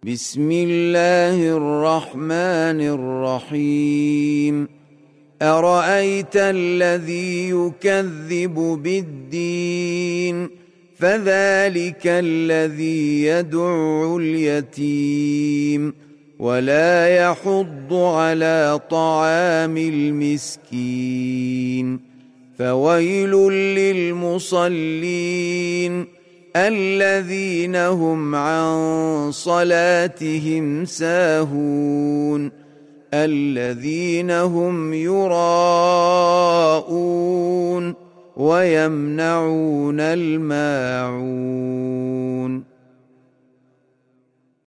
بسم الله الرحمن الرحيم أرأيت الذي يكذب بالدين فذلك الذي يدع اليتيم ولا يحض على طعام المسكين فويل للمصلين الذين هم عن صلاتهم ساهون الذين هم يراءون ويمنعون الماعون